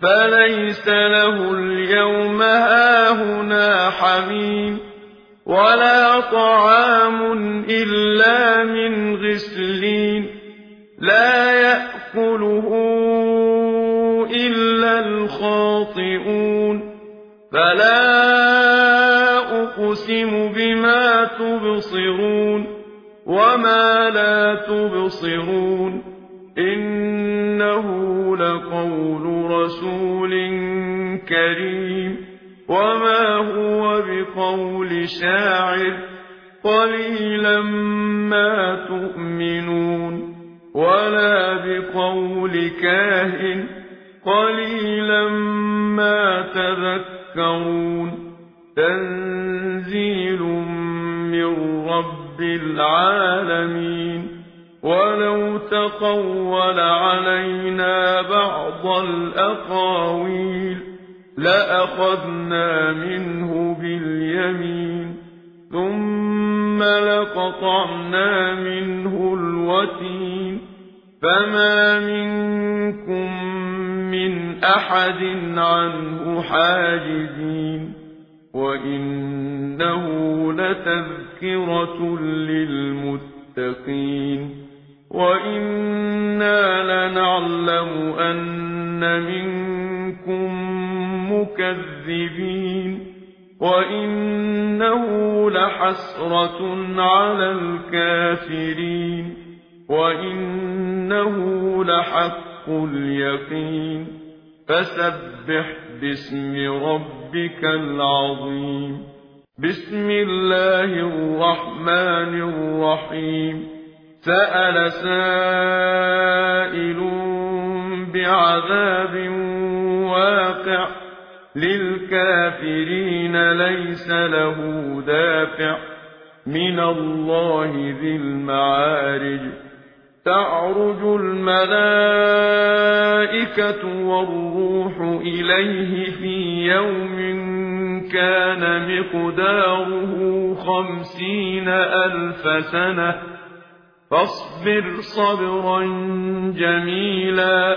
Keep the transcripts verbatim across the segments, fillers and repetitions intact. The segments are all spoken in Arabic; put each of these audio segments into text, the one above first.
فليس له اليوم هاهنا حميم ولا طعام إلا من غسلين لا يأكله إلا الخاطئون فلا أقسم بما تبصرون وما لا تبصرون إنه لقول رسول كريم وما هو بقول شاعر قليلا ما تؤمنون ولا بقول كاهن قليلا ما تذكرون تنزيل من رب العالمين ولو تقول علينا بعض الأقاويل لأخذنا منه باليمين ثم لقطعنا منه الوتين فما منكم من أحد عنه حاجزين وإنه لتذكرة للمتقين وإنا لنعلم أن منكم مكذبين وإنه لحسرة على الكافرين وإنه لحق اليقين فسبح باسم ربك العظيم بسم الله الرحمن الرحيم سأل سائل بعذاب واقع للكافرين ليس له دافع من الله ذي المعارج تعرج الملائكة والروح إليه في يوم كان مقداره خمسين ألف سنة فاصبر صبرا جميلا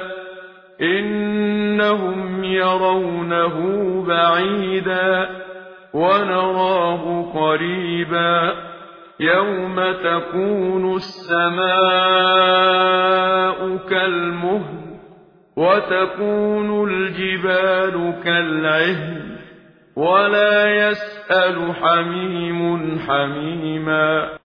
إنهم يرونه بعيدا ونراه قريبا يوم تكون السماء كالمهل وتكون الجبال كالعهن ولا يسأل حميم حميما